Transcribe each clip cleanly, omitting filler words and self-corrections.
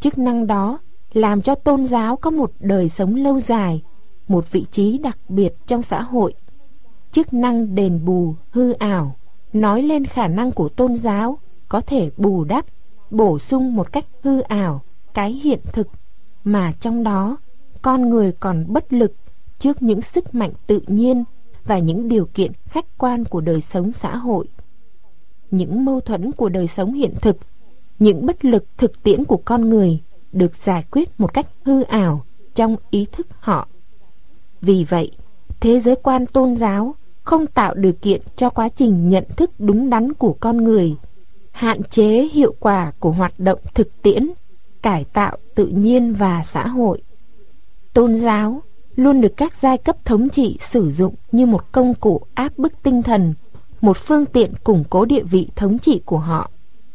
Chức năng đó làm cho tôn giáo có một đời sống lâu dài, một vị trí đặc biệt trong xã hội. Chức năng đền bù hư ảo nói lên khả năng của tôn giáo có thể bù đắp, bổ sung một cách hư ảo cái hiện thực mà trong đó con người còn bất lực trước những sức mạnh tự nhiên và những điều kiện khách quan của đời sống xã hội. Những mâu thuẫn của đời sống hiện thực, những bất lực thực tiễn của con người được giải quyết một cách hư ảo trong ý thức họ. Vì vậy, thế giới quan tôn giáo không tạo điều kiện cho quá trình nhận thức đúng đắn của con người, hạn chế hiệu quả của hoạt động thực tiễn, cải tạo tự nhiên và xã hội. Tôn giáo luôn được các giai cấp thống trị sử dụng như một công cụ áp bức tinh thần, một phương tiện củng cố địa vị thống trị của họ.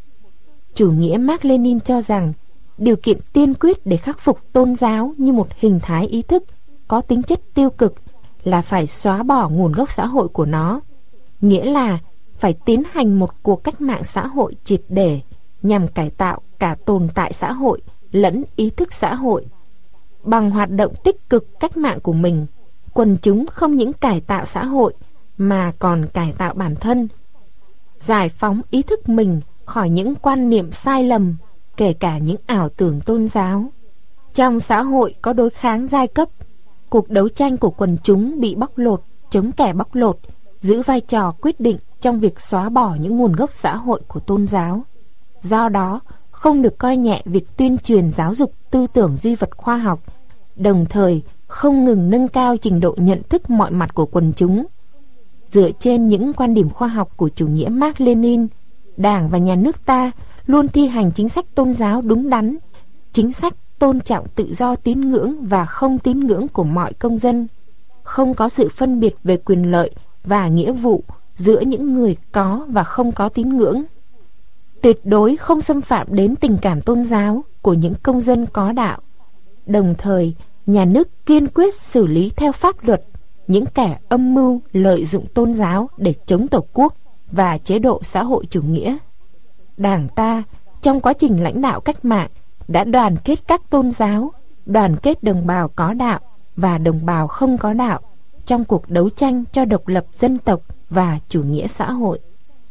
Chủ nghĩa Mác Lênin cho rằng điều kiện tiên quyết để khắc phục tôn giáo như một hình thái ý thức có tính chất tiêu cực là phải xóa bỏ nguồn gốc xã hội của nó, nghĩa là phải tiến hành một cuộc cách mạng xã hội triệt để nhằm cải tạo cả tồn tại xã hội lẫn ý thức xã hội. Bằng hoạt động tích cực cách mạng của mình, quần chúng không những cải tạo xã hội mà còn cải tạo bản thân, giải phóng ý thức mình khỏi những quan niệm sai lầm, kể cả những ảo tưởng tôn giáo. Trong xã hội có đối kháng giai cấp, cuộc đấu tranh của quần chúng bị bóc lột, chống kẻ bóc lột, giữ vai trò quyết định trong việc xóa bỏ những nguồn gốc xã hội của tôn giáo. Do đó, không được coi nhẹ việc tuyên truyền giáo dục tư tưởng duy vật khoa học, đồng thời không ngừng nâng cao trình độ nhận thức mọi mặt của quần chúng. Dựa trên những quan điểm khoa học của chủ nghĩa Mác Lênin, Đảng và Nhà nước ta luôn thi hành chính sách tôn giáo đúng đắn, chính sách tôn trọng tự do tín ngưỡng và không tín ngưỡng của mọi công dân, không có sự phân biệt về quyền lợi và nghĩa vụ giữa những người có và không có tín ngưỡng, tuyệt đối không xâm phạm đến tình cảm tôn giáo của những công dân có đạo. Đồng thời, nhà nước kiên quyết xử lý theo pháp luật những kẻ âm mưu lợi dụng tôn giáo để chống Tổ quốc và chế độ xã hội chủ nghĩa. Đảng ta trong quá trình lãnh đạo cách mạng đã đoàn kết các tôn giáo, đoàn kết đồng bào có đạo và đồng bào không có đạo trong cuộc đấu tranh cho độc lập dân tộc và chủ nghĩa xã hội.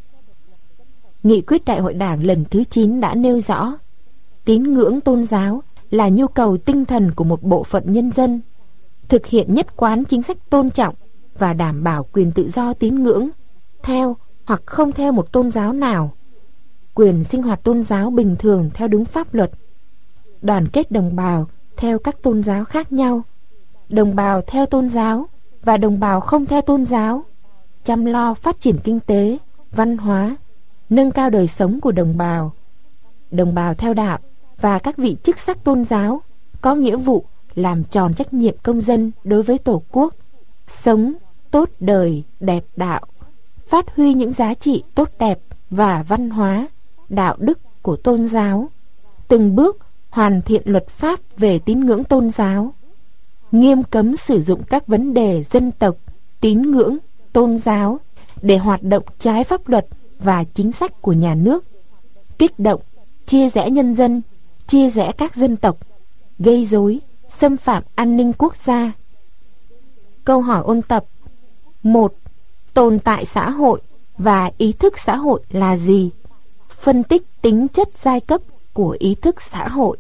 Nghị quyết Đại hội Đảng lần thứ 9 đã nêu rõ, tín ngưỡng tôn giáo là nhu cầu tinh thần của một bộ phận nhân dân, thực hiện nhất quán chính sách tôn trọng và đảm bảo quyền tự do tín ngưỡng, theo hoặc không theo một tôn giáo nào, quyền sinh hoạt tôn giáo bình thường theo đúng pháp luật, đoàn kết đồng bào theo các tôn giáo khác nhau, đồng bào theo tôn giáo và đồng bào không theo tôn giáo, chăm lo phát triển kinh tế, văn hóa, nâng cao đời sống của đồng bào theo đạo và các vị chức sắc tôn giáo có nghĩa vụ làm tròn trách nhiệm công dân đối với Tổ quốc, sống tốt đời đẹp đạo, phát huy những giá trị tốt đẹp và văn hóa, đạo đức của tôn giáo, từng bước hoàn thiện luật pháp về tín ngưỡng tôn giáo, nghiêm cấm sử dụng các vấn đề dân tộc, tín ngưỡng, tôn giáo để hoạt động trái pháp luật và chính sách của nhà nước, kích động, chia rẽ nhân dân, chia rẽ các dân tộc, gây rối, xâm phạm an ninh quốc gia. Câu hỏi ôn tập: 1. Tồn tại xã hội và ý thức xã hội là gì? Phân tích tính chất giai cấp của ý thức xã hội.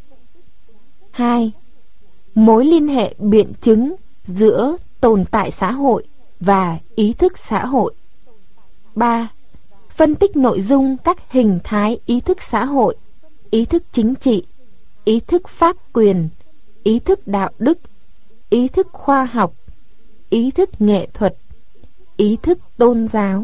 2. Mối liên hệ biện chứng giữa tồn tại xã hội và ý thức xã hội. 3. Phân tích nội dung các hình thái ý thức xã hội, ý thức chính trị, ý thức pháp quyền, ý thức đạo đức, ý thức khoa học, ý thức nghệ thuật, ý thức tôn giáo.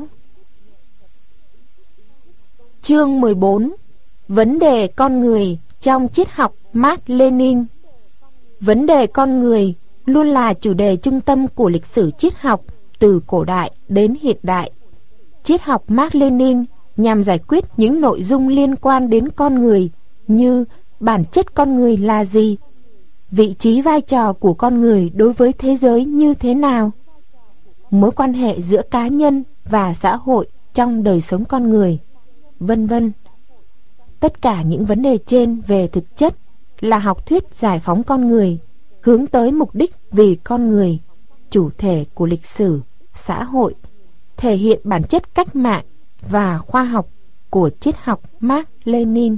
Chương 14. Vấn đề con người trong triết học Mác Lênin. Vấn đề con người luôn là chủ đề trung tâm của lịch sử triết học từ cổ đại đến hiện đại. Triết học Mác Lênin nhằm giải quyết những nội dung liên quan đến con người như bản chất con người là gì, vị trí vai trò của con người đối với thế giới như thế nào, mối quan hệ giữa cá nhân và xã hội trong đời sống con người, vân vân. Tất cả những vấn đề trên về thực chất là học thuyết giải phóng con người, hướng tới mục đích vì con người, chủ thể của lịch sử, xã hội, thể hiện bản chất cách mạng và khoa học của triết học Mác Lênin.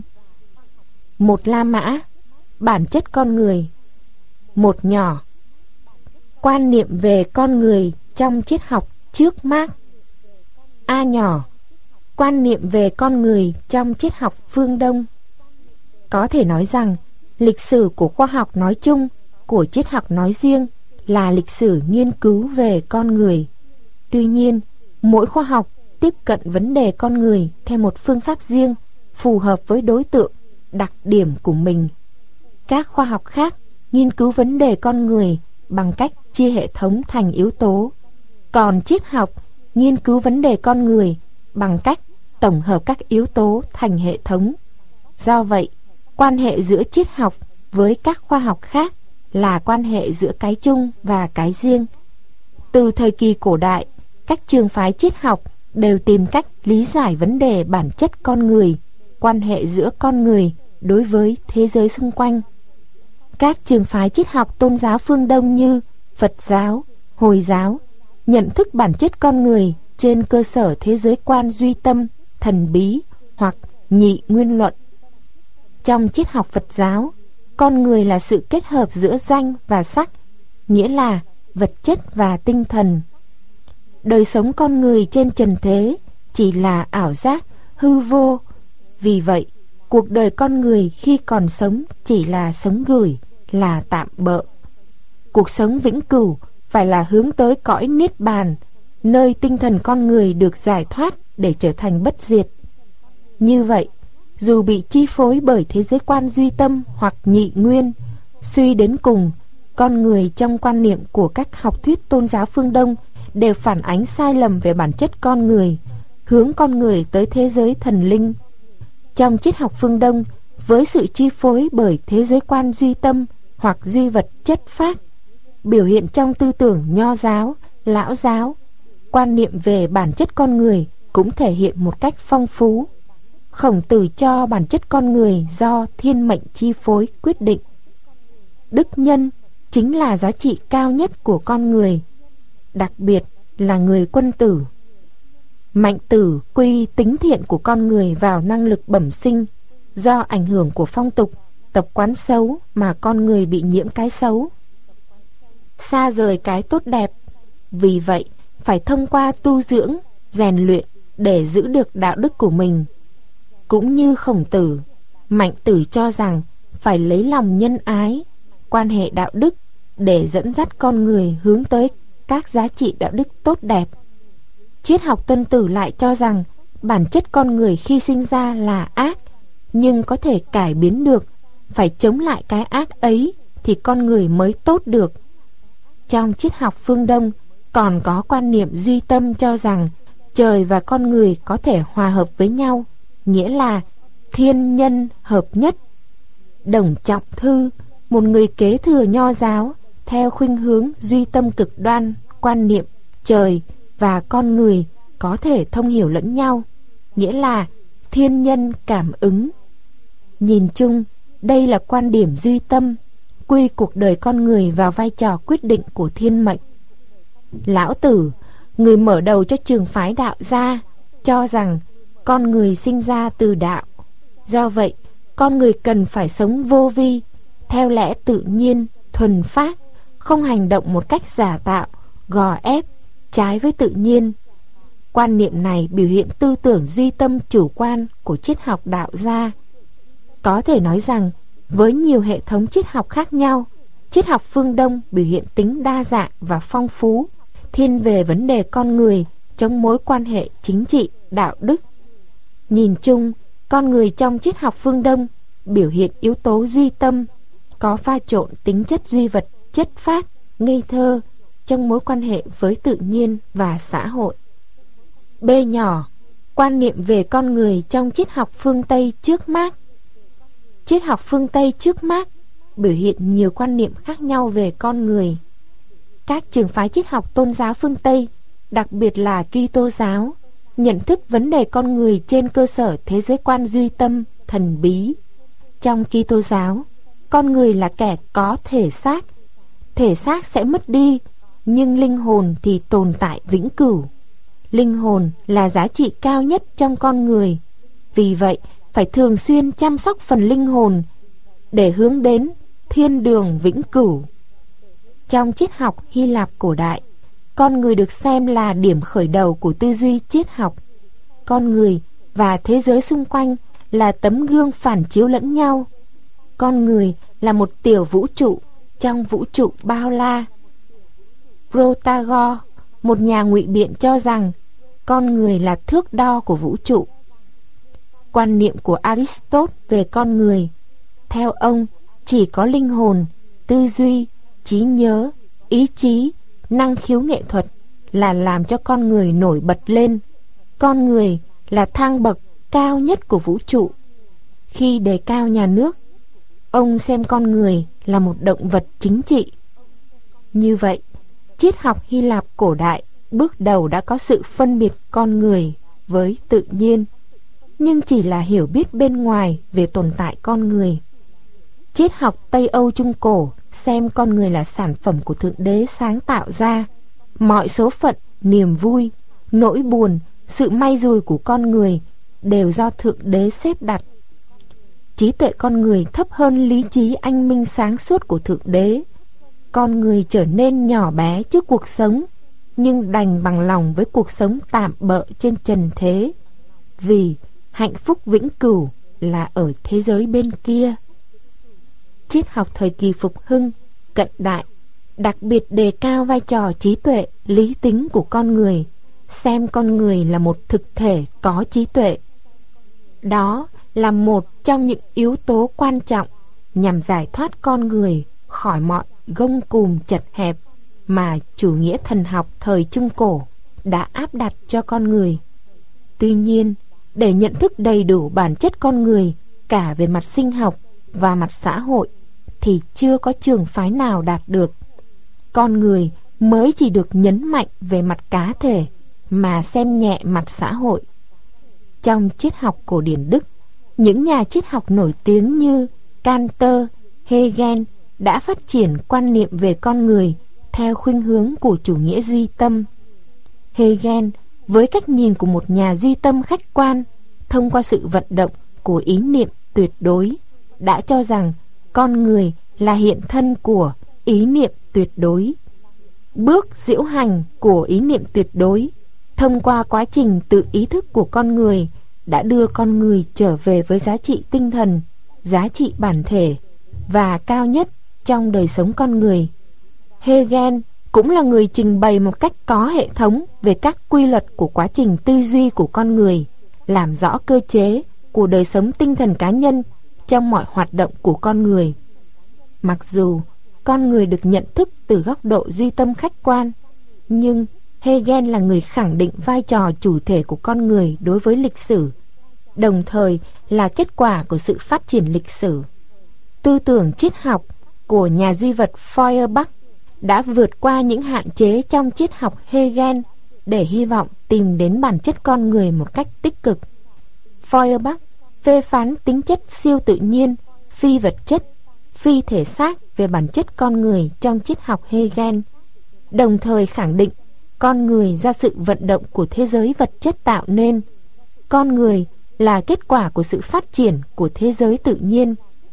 Một La Mã, bản chất con người. Một nhỏ, quan niệm về con người trong triết học trước Mác. A nhỏ, quan niệm về con người trong triết học phương Đông. Có thể nói rằng lịch sử của khoa học nói chung, của triết học nói riêng là lịch sử nghiên cứu về con người. Tuy nhiên, mỗi khoa học tiếp cận vấn đề con người theo một phương pháp riêng, phù hợp với đối tượng, đặc điểm của mình. Các khoa học khác nghiên cứu vấn đề con người bằng cách chia hệ thống thành yếu tố, còn triết học nghiên cứu vấn đề con người bằng cách tổng hợp các yếu tố thành hệ thống. Do vậy, quan hệ giữa triết học với các khoa học khác là quan hệ giữa cái chung và cái riêng. Từ thời kỳ cổ đại, các trường phái triết học đều tìm cách lý giải vấn đề bản chất con người, quan hệ giữa con người đối với thế giới xung quanh. Các trường phái triết học tôn giáo phương Đông như Phật giáo, Hồi giáo nhận thức bản chất con người trên cơ sở thế giới quan duy tâm, thần bí hoặc nhị nguyên luận. Trong triết học Phật giáo, con người là sự kết hợp giữa danh và sắc, nghĩa là vật chất và tinh thần. Đời sống con người trên trần thế chỉ là ảo giác, hư vô. Vì vậy, cuộc đời con người khi còn sống chỉ là sống gửi, là tạm bợ. Cuộc sống vĩnh cửu phải là hướng tới cõi niết bàn, nơi tinh thần con người được giải thoát để trở thành bất diệt. Như vậy, dù bị chi phối bởi thế giới quan duy tâm hoặc nhị nguyên, suy đến cùng, con người trong quan niệm của các học thuyết tôn giáo phương Đông đều phản ánh sai lầm về bản chất con người, hướng con người tới thế giới thần linh. Trong triết học phương Đông, với sự chi phối bởi thế giới quan duy tâm hoặc duy vật chất phác, biểu hiện trong tư tưởng nho giáo, lão giáo, quan niệm về bản chất con người cũng thể hiện một cách phong phú. Khổng Tử cho bản chất con người do thiên mệnh chi phối quyết định. Đức nhân chính là giá trị cao nhất của con người, đặc biệt là người quân tử. Mạnh tử quy tính thiện của con người vào năng lực bẩm sinh, do ảnh hưởng của phong tục, tập quán xấu mà con người bị nhiễm cái xấu, xa rời cái tốt đẹp. Vì vậy, phải thông qua tu dưỡng, rèn luyện để giữ được đạo đức của mình. Cũng như Khổng Tử, Mạnh tử cho rằng phải lấy lòng nhân ái, quan hệ đạo đức để dẫn dắt con người hướng tới các giá trị đạo đức tốt đẹp. Triết học Tuân Tử lại cho rằng bản chất con người khi sinh ra là ác, nhưng có thể cải biến được, phải chống lại cái ác ấy thì con người mới tốt được. Trong triết học phương Đông còn có quan niệm duy tâm cho rằng trời và con người có thể hòa hợp với nhau, nghĩa là thiên nhân hợp nhất. Đồng Trọng Thư, một người kế thừa nho giáo, theo khuynh hướng duy tâm cực đoan, quan niệm trời và con người có thể thông hiểu lẫn nhau, nghĩa là thiên nhân cảm ứng. Nhìn chung, đây là quan điểm duy tâm, quy cuộc đời con người vào vai trò quyết định của thiên mệnh. Lão Tử, người mở đầu cho trường phái đạo gia, cho rằng con người sinh ra từ đạo. Do vậy, con người cần phải sống vô vi, theo lẽ tự nhiên, thuần phát, không hành động một cách giả tạo, gò ép, trái với tự nhiên. Quan niệm này biểu hiện tư tưởng duy tâm chủ quan của triết học đạo gia. Có thể nói rằng, với nhiều hệ thống triết học khác nhau, triết học phương Đông biểu hiện tính đa dạng và phong phú, thiên về vấn đề con người trong mối quan hệ chính trị, đạo đức. Nhìn chung, con người trong triết học phương Đông biểu hiện yếu tố duy tâm, có pha trộn tính chất duy vật, chất phát, ngây thơ trong mối quan hệ với tự nhiên và xã hội. B nhỏ, quan niệm về con người trong triết học phương Tây trước Mác. Triết học phương Tây trước Mác biểu hiện nhiều quan niệm khác nhau về con người. Các trường phái triết học tôn giáo phương Tây, đặc biệt là Kitô giáo, nhận thức vấn đề con người trên cơ sở thế giới quan duy tâm, thần bí. Trong Kitô giáo, con người là kẻ có thể xác. Thể xác sẽ mất đi, nhưng linh hồn thì tồn tại vĩnh cửu. Linh hồn là giá trị cao nhất trong con người. Vì vậy, phải thường xuyên chăm sóc phần linh hồn để hướng đến thiên đường vĩnh cửu. Trong triết học Hy Lạp cổ đại, con người được xem là điểm khởi đầu của tư duy triết học. Con người và thế giới xung quanh là tấm gương phản chiếu lẫn nhau. Con người là một tiểu vũ trụ trong vũ trụ bao la. Protagoras, một nhà ngụy biện, cho rằng con người là thước đo của vũ trụ. Quan niệm của Aristotle về con người, theo ông, chỉ có linh hồn, tư duy, trí nhớ, ý chí, năng khiếu nghệ thuật là làm cho con người nổi bật lên. Con người là thang bậc cao nhất của vũ trụ. Khi đề cao nhà nước, ông xem con người là một động vật chính trị. Như vậy, triết học Hy Lạp cổ đại bước đầu đã có sự phân biệt con người với tự nhiên, nhưng chỉ là hiểu biết bên ngoài về tồn tại con người. Triết học Tây Âu Trung Cổ xem con người là sản phẩm của Thượng Đế sáng tạo ra. Mọi số phận, niềm vui, nỗi buồn, sự may rủi của con người đều do Thượng Đế xếp đặt. Trí tuệ con người thấp hơn lý trí anh minh sáng suốt của Thượng Đế. Con người trở nên nhỏ bé trước cuộc sống, nhưng đành bằng lòng với cuộc sống tạm bợ trên trần thế, vì hạnh phúc vĩnh cửu là ở thế giới bên kia. Triết học thời kỳ phục hưng, cận đại đặc biệt đề cao vai trò trí tuệ, lý tính của con người, xem con người là một thực thể có trí tuệ. Đó là một trong những yếu tố quan trọng nhằm giải thoát con người khỏi mọi gông cùm chật hẹp mà chủ nghĩa thần học thời Trung Cổ đã áp đặt cho con người. Tuy nhiên, để nhận thức đầy đủ bản chất con người cả về mặt sinh học và mặt xã hội thì chưa có trường phái nào đạt được. Con người mới chỉ được nhấn mạnh về mặt cá thể mà xem nhẹ mặt xã hội. Trong triết học cổ điển Đức, những nhà triết học nổi tiếng như Cantor, Hegel đã phát triển quan niệm về con người theo khuynh hướng của chủ nghĩa duy tâm. Hegel, với cách nhìn của một nhà duy tâm khách quan, thông qua sự vận động của ý niệm tuyệt đối, đã cho rằng con người là hiện thân của ý niệm tuyệt đối. Bước diễu hành của ý niệm tuyệt đối, thông qua quá trình tự ý thức của con người, đã đưa con người trở về với giá trị tinh thần, giá trị bản thể và cao nhất trong đời sống con người. Hegel cũng là người trình bày một cách có hệ thống về các quy luật của quá trình tư duy của con người, làm rõ cơ chế của đời sống tinh thần cá nhân trong mọi hoạt động của con người. Mặc dù con người được nhận thức từ góc độ duy tâm khách quan, nhưng Hegel là người khẳng định vai trò chủ thể của con người đối với lịch sử, đồng thời là kết quả của sự phát triển lịch sử. Tư tưởng triết học của nhà duy vật Feuerbach đã vượt qua những hạn chế trong triết học Hegel để hy vọng tìm đến bản chất con người một cách tích cực. Feuerbach phê phán tính chất siêu tự nhiên, phi vật chất, phi thể xác về bản chất con người trong triết học Hegel, đồng thời khẳng định con người do sự vận động của thế giới vật chất tạo nên. Con người là kết quả của sự phát triển của thế giới tự nhiên.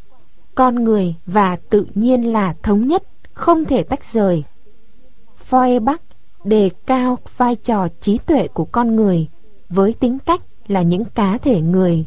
Con người và tự nhiên là thống nhất, không thể tách rời. Feuerbach đề cao vai trò trí tuệ của con người với tính cách là những cá thể người.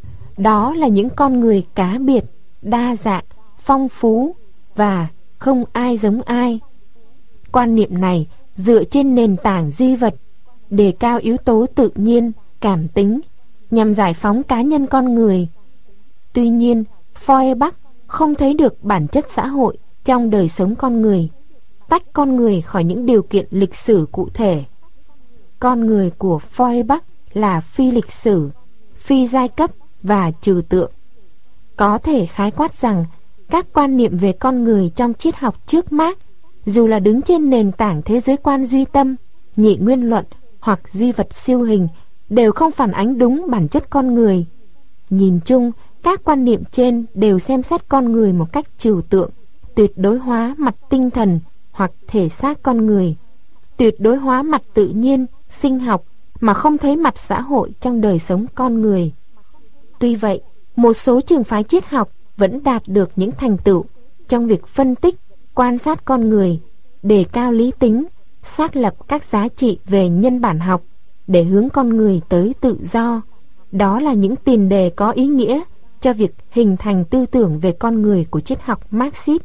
Đó là những con người cá biệt, đa dạng, phong phú và không ai giống ai. Quan niệm này dựa trên nền tảng duy vật, đề cao yếu tố tự nhiên, cảm tính, nhằm giải phóng cá nhân con người. Tuy nhiên, Feuerbach không thấy được bản chất xã hội trong đời sống con người, tách con người khỏi những điều kiện lịch sử cụ thể. Con người của Feuerbach là phi lịch sử, phi giai cấp và trừu tượng. Có thể khái quát rằng các quan niệm về con người trong triết học trước Mác, dù là đứng trên nền tảng thế giới quan duy tâm, nhị nguyên luận hoặc duy vật siêu hình, đều không phản ánh đúng bản chất con người. Nhìn chung, Các quan niệm trên đều xem xét con người một cách trừu tượng, tuyệt đối hóa mặt tinh thần hoặc thể xác con người, tuyệt đối hóa mặt tự nhiên, sinh học, mà không thấy mặt xã hội trong đời sống con người. Tuy vậy, một số trường phái triết học vẫn đạt được những thành tựu trong việc phân tích, quan sát con người, đề cao lý tính, xác lập các giá trị về nhân bản học để hướng con người tới tự do. Đó là những tiền đề có ý nghĩa cho việc hình thành tư tưởng về con người của triết học Marxist.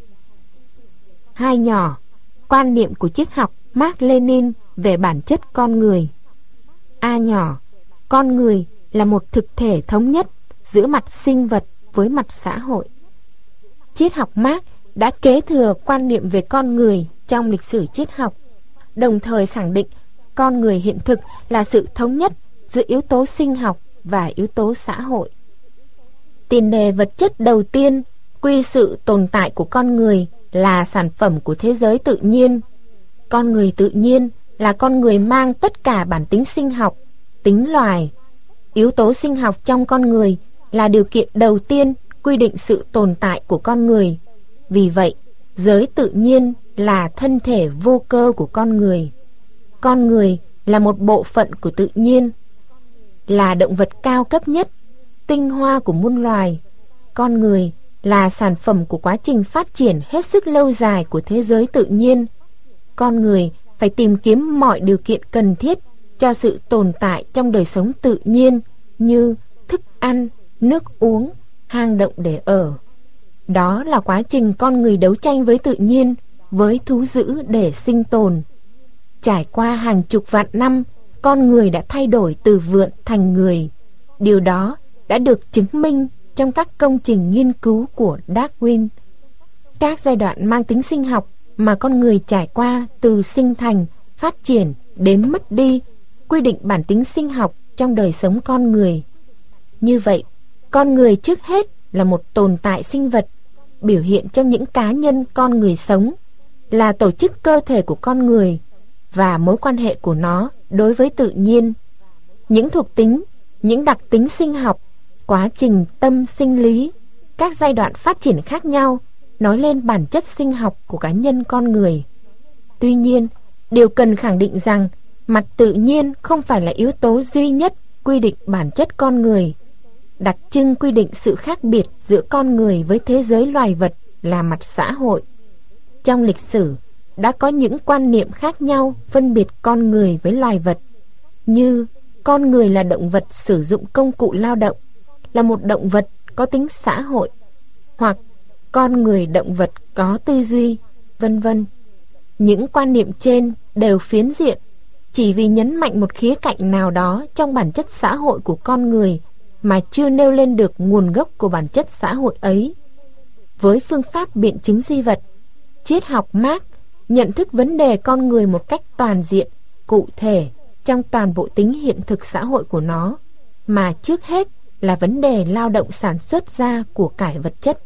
2 nhỏ, quan niệm của triết học Mác-Lênin về bản chất con người. A nhỏ, con người là một thực thể thống nhất giữa mặt sinh vật với mặt xã hội. Triết học Mác đã kế thừa quan niệm về con người trong lịch sử triết học, đồng thời khẳng định con người hiện thực là sự thống nhất giữa yếu tố sinh học và yếu tố xã hội. Tiền đề vật chất đầu tiên quy sự tồn tại của con người là sản phẩm của thế giới tự nhiên. Con người tự nhiên là con người mang tất cả bản tính sinh học, tính loài. Yếu tố sinh học trong con người là điều kiện đầu tiên quy định sự tồn tại của con người. Vì vậy, giới tự nhiên là thân thể vô cơ của con người. Con người là một bộ phận của tự nhiên, là động vật cao cấp nhất, tinh hoa của muôn loài. Con người là sản phẩm của quá trình phát triển hết sức lâu dài của thế giới tự nhiên. Con người phải tìm kiếm mọi điều kiện cần thiết cho sự tồn tại trong đời sống tự nhiên như thức ăn, nước uống, hang động để ở. Đó là quá trình con người đấu tranh với tự nhiên, với thú dữ để sinh tồn. Trải qua hàng chục vạn năm, con người đã thay đổi từ vượn thành người. Điều đó đã được chứng minh trong các công trình nghiên cứu của Darwin. Các giai đoạn mang tính sinh học mà con người trải qua từ sinh thành, phát triển đến mất đi quy định bản tính sinh học trong đời sống con người. Như vậy, con người trước hết là một tồn tại sinh vật, biểu hiện trong những cá nhân con người sống, là tổ chức cơ thể của con người và mối quan hệ của nó đối với tự nhiên. Những thuộc tính, những đặc tính sinh học, quá trình tâm sinh lý, các giai đoạn phát triển khác nhau nói lên bản chất sinh học của cá nhân con người. Tuy nhiên, điều cần khẳng định rằng mặt tự nhiên không phải là yếu tố duy nhất quy định bản chất con người. Đặc trưng quy định sự khác biệt giữa con người với thế giới loài vật là mặt xã hội. Trong lịch sử đã có những quan niệm khác nhau phân biệt con người với loài vật, như con người là động vật sử dụng công cụ lao động, là một động vật có tính xã hội, hoặc con người động vật có tư duy, vân vân. Những quan niệm trên đều phiến diện, chỉ vì nhấn mạnh một khía cạnh nào đó trong bản chất xã hội của con người mà chưa nêu lên được nguồn gốc của bản chất xã hội ấy. Với phương pháp biện chứng duy vật, triết học Marx nhận thức vấn đề con người một cách toàn diện, cụ thể trong toàn bộ tính hiện thực xã hội của nó, mà trước hết là vấn đề lao động sản xuất ra của cải vật chất.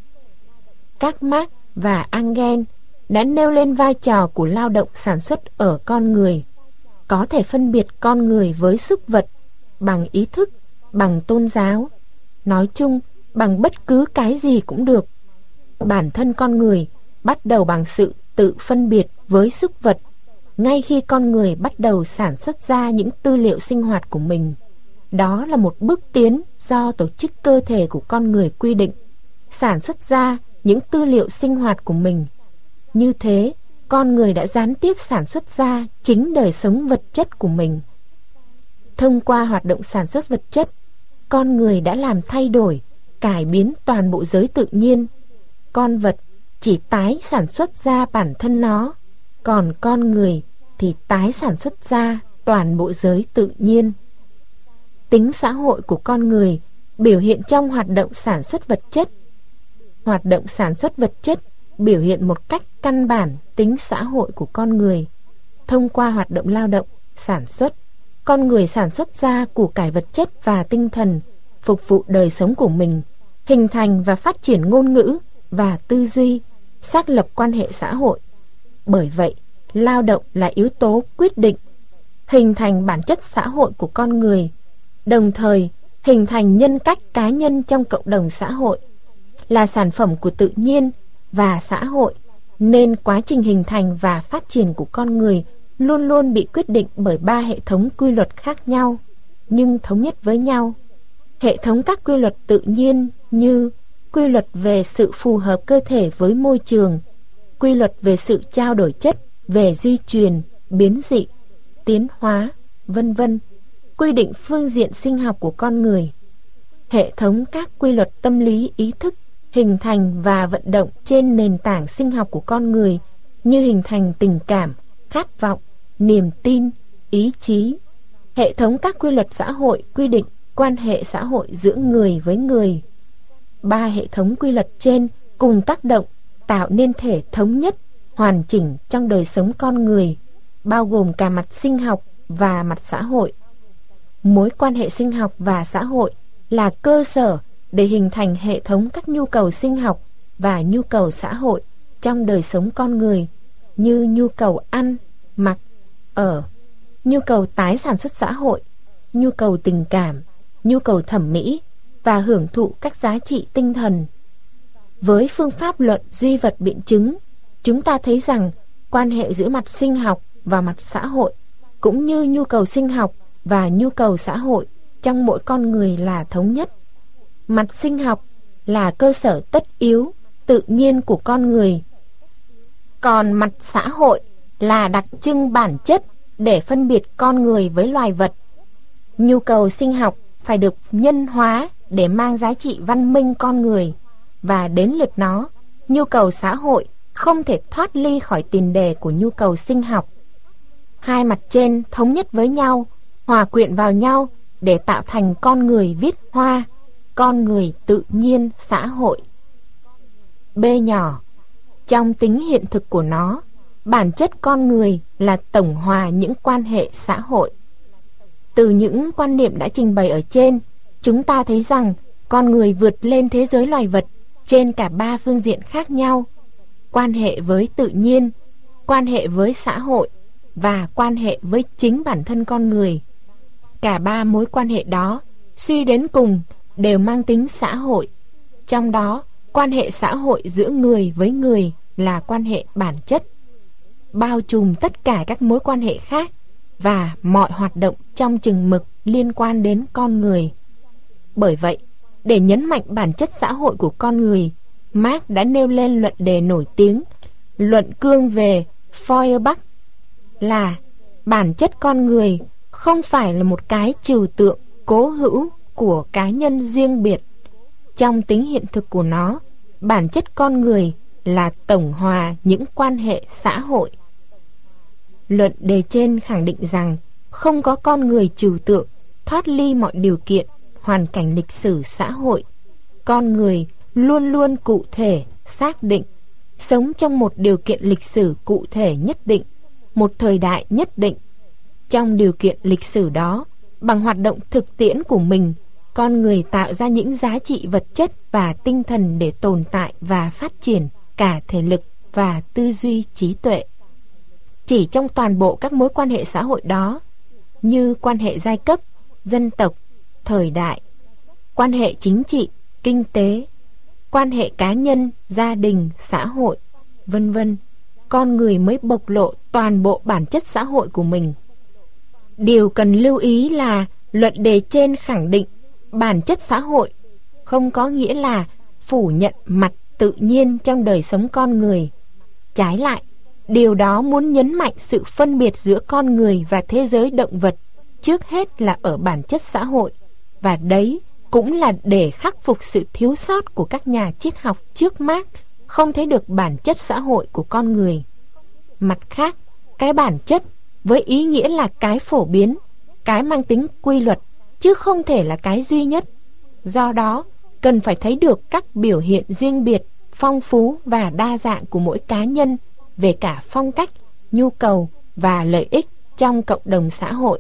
Các Marx và Engels đã nêu lên vai trò của lao động sản xuất ở con người, có thể phân biệt con người với súc vật bằng ý thức, bằng tôn giáo, nói chung bằng bất cứ cái gì cũng được. Bản thân con người bắt đầu bằng sự tự phân biệt với súc vật ngay khi con người bắt đầu sản xuất ra những tư liệu sinh hoạt của mình. Đó là một bước tiến do tổ chức cơ thể của con người quy định, sản xuất ra những tư liệu sinh hoạt của mình. Như thế, con người đã gián tiếp sản xuất ra chính đời sống vật chất của mình. Thông qua hoạt động sản xuất vật chất, con người đã làm thay đổi, cải biến toàn bộ giới tự nhiên. Con vật chỉ tái sản xuất ra bản thân nó, còn con người thì tái sản xuất ra toàn bộ giới tự nhiên. Tính xã hội của con người biểu hiện trong hoạt động sản xuất vật chất. Hoạt động sản xuất vật chất biểu hiện một cách căn bản tính xã hội của con người. Thông qua hoạt động lao động, sản xuất, con người sản xuất ra của cải vật chất và tinh thần, phục vụ đời sống của mình, hình thành và phát triển ngôn ngữ và tư duy, xác lập quan hệ xã hội. Bởi vậy, lao động là yếu tố quyết định hình thành bản chất xã hội của con người. Đồng thời, hình thành nhân cách cá nhân trong cộng đồng xã hội, là sản phẩm của tự nhiên và xã hội, nên quá trình hình thành và phát triển của con người luôn luôn bị quyết định bởi 3 hệ thống quy luật khác nhau nhưng thống nhất với nhau. Hệ thống các quy luật tự nhiên như quy luật về sự phù hợp cơ thể với môi trường, quy luật về sự trao đổi chất, về di truyền, biến dị, tiến hóa, vân vân, quy định phương diện sinh học của con người. Hệ thống các quy luật tâm lý ý thức hình thành và vận động trên nền tảng sinh học của con người, như hình thành tình cảm, khát vọng, niềm tin, ý chí. Hệ thống các quy luật xã hội quy định quan hệ xã hội giữa người với người. 3 hệ thống quy luật trên cùng tác động tạo nên thể thống nhất, hoàn chỉnh trong đời sống con người, bao gồm cả mặt sinh học và mặt xã hội. Mối quan hệ sinh học và xã hội là cơ sở để hình thành hệ thống các nhu cầu sinh học và nhu cầu xã hội trong đời sống con người, như nhu cầu ăn, mặc, ở, nhu cầu tái sản xuất xã hội, nhu cầu tình cảm, nhu cầu thẩm mỹ và hưởng thụ các giá trị tinh thần. Với phương pháp luận duy vật biện chứng, chúng ta thấy rằng quan hệ giữa mặt sinh học và mặt xã hội, cũng như nhu cầu sinh học và nhu cầu xã hội trong mỗi con người là thống nhất. Mặt sinh học là cơ sở tất yếu, tự nhiên của con người, còn mặt xã hội là đặc trưng bản chất để phân biệt con người với loài vật. Nhu cầu sinh học phải được nhân hóa để mang giá trị văn minh con người, và đến lượt nó, nhu cầu xã hội không thể thoát ly khỏi tiền đề của nhu cầu sinh học. Hai mặt trên thống nhất với nhau, hòa quyện vào nhau để tạo thành con người viết hoa, con người tự nhiên xã hội. B nhỏ, trong tính hiện thực của nó, bản chất con người là tổng hòa những quan hệ xã hội. Từ những quan niệm đã trình bày ở trên, chúng ta thấy rằng con người vượt lên thế giới loài vật trên cả 3 phương diện khác nhau: quan hệ với tự nhiên, quan hệ với xã hội và quan hệ với chính bản thân con người. Cả 3 mối quan hệ đó suy đến cùng đều mang tính xã hội. Trong đó, quan hệ xã hội giữa người với người là quan hệ bản chất, bao trùm tất cả các mối quan hệ khác và mọi hoạt động trong chừng mực liên quan đến con người. Bởi vậy, để nhấn mạnh bản chất xã hội của con người, Marx đã nêu lên luận đề nổi tiếng, luận cương về Feuerbach, là bản chất con người không phải là một cái trừu tượng cố hữu của cá nhân riêng biệt. Trong tính hiện thực của nó, bản chất con người là tổng hòa những quan hệ xã hội. Luận đề trên khẳng định rằng không có con người trừu tượng thoát ly mọi điều kiện, hoàn cảnh lịch sử xã hội. Con người luôn luôn cụ thể, xác định, sống trong một điều kiện lịch sử cụ thể nhất định, một thời đại nhất định. Trong điều kiện lịch sử đó, bằng hoạt động thực tiễn của mình, con người tạo ra những giá trị vật chất và tinh thần để tồn tại và phát triển cả thể lực và tư duy trí tuệ. Chỉ trong toàn bộ các mối quan hệ xã hội đó, như quan hệ giai cấp, dân tộc, thời đại, quan hệ chính trị, kinh tế, quan hệ cá nhân, gia đình, xã hội, vân vân, con người mới bộc lộ toàn bộ bản chất xã hội của mình. Điều cần lưu ý là luận đề trên khẳng định bản chất xã hội không có nghĩa là phủ nhận mặt tự nhiên trong đời sống con người. Trái lại, điều đó muốn nhấn mạnh sự phân biệt giữa con người và thế giới động vật trước hết là ở bản chất xã hội, và đấy cũng là để khắc phục sự thiếu sót của các nhà triết học trước Marx không thấy được bản chất xã hội của con người. Mặt khác, cái bản chất với ý nghĩa là cái phổ biến, cái mang tính quy luật, chứ không thể là cái duy nhất. Do đó, cần phải thấy được các biểu hiện riêng biệt, phong phú và đa dạng của mỗi cá nhân về cả phong cách, nhu cầu và lợi ích trong cộng đồng xã hội.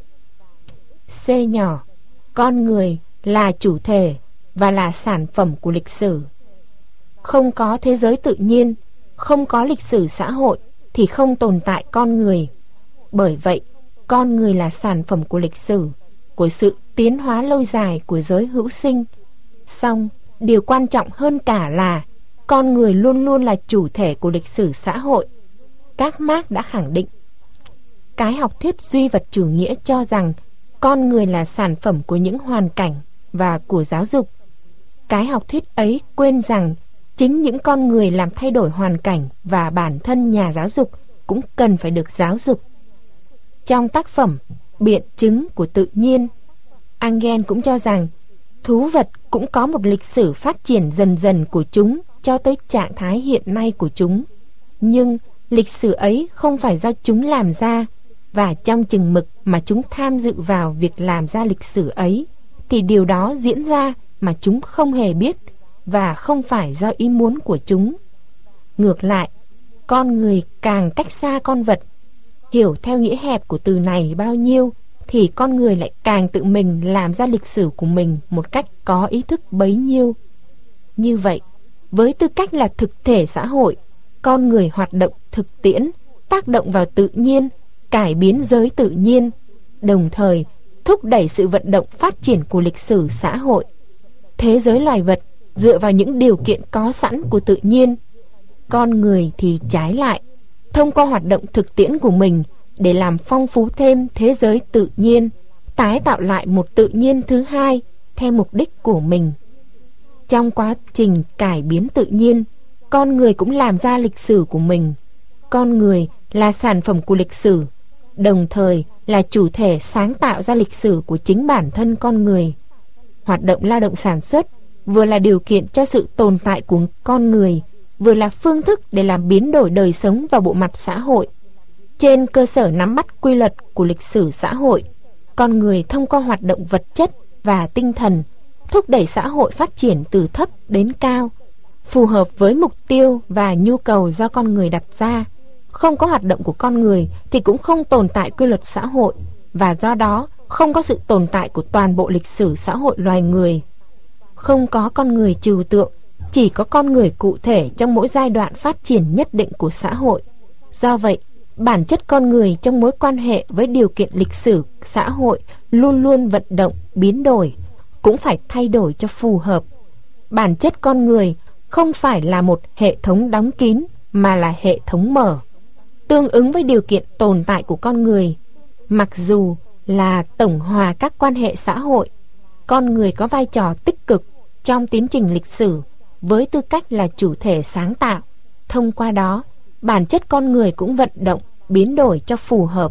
C nhỏ, con người là chủ thể và là sản phẩm của lịch sử. Không có thế giới tự nhiên, không có lịch sử xã hội thì không tồn tại con người. Bởi vậy, con người là sản phẩm của lịch sử, của sự tiến hóa lâu dài của giới hữu sinh. Song điều quan trọng hơn cả là con người luôn luôn là chủ thể của lịch sử xã hội. Các Marx đã khẳng định, cái học thuyết duy vật chủ nghĩa cho rằng con người là sản phẩm của những hoàn cảnh và của giáo dục. Cái học thuyết ấy quên rằng chính những con người làm thay đổi hoàn cảnh và bản thân nhà giáo dục cũng cần phải được giáo dục. Trong tác phẩm Biện chứng của tự nhiên, Engel cũng cho rằng thú vật cũng có một lịch sử phát triển dần dần của chúng cho tới trạng thái hiện nay của chúng. Nhưng lịch sử ấy không phải do chúng làm ra, và trong chừng mực mà chúng tham dự vào việc làm ra lịch sử ấy, thì điều đó diễn ra mà chúng không hề biết và không phải do ý muốn của chúng. Ngược lại, con người càng cách xa con vật, hiểu theo nghĩa hẹp của từ này bao nhiêu, thì con người lại càng tự mình làm ra lịch sử của mình một cách có ý thức bấy nhiêu. Như vậy, với tư cách là thực thể xã hội, con người hoạt động thực tiễn, tác động vào tự nhiên, cải biến giới tự nhiên, đồng thời thúc đẩy sự vận động phát triển của lịch sử xã hội. Thế giới loài vật dựa vào những điều kiện có sẵn của tự nhiên. Con người thì trái lại, thông qua hoạt động thực tiễn của mình để làm phong phú thêm thế giới tự nhiên, tái tạo lại một tự nhiên thứ hai theo mục đích của mình. Trong quá trình cải biến tự nhiên, con người cũng làm ra lịch sử của mình. Con người là sản phẩm của lịch sử, đồng thời là chủ thể sáng tạo ra lịch sử của chính bản thân con người. Hoạt động lao động sản xuất vừa là điều kiện cho sự tồn tại của con người, vừa là phương thức để làm biến đổi đời sống và bộ mặt xã hội. Trên cơ sở nắm bắt quy luật của lịch sử xã hội, con người thông qua hoạt động vật chất và tinh thần thúc đẩy xã hội phát triển từ thấp đến cao, phù hợp với mục tiêu và nhu cầu do con người đặt ra. Không có hoạt động của con người thì cũng không tồn tại quy luật xã hội, và do đó không có sự tồn tại của toàn bộ lịch sử xã hội loài người. Không có con người trừu tượng, chỉ có con người cụ thể trong mỗi giai đoạn phát triển nhất định của xã hội. Do vậy, bản chất con người trong mối quan hệ với điều kiện lịch sử xã hội luôn luôn vận động, biến đổi, cũng phải thay đổi cho phù hợp. Bản chất con người không phải là một hệ thống đóng kín, mà là hệ thống mở, tương ứng với điều kiện tồn tại của con người. Mặc dù là tổng hòa các quan hệ xã hội, con người có vai trò tích cực trong tiến trình lịch sử với tư cách là chủ thể sáng tạo. Thông qua đó, bản chất con người cũng vận động, biến đổi cho phù hợp.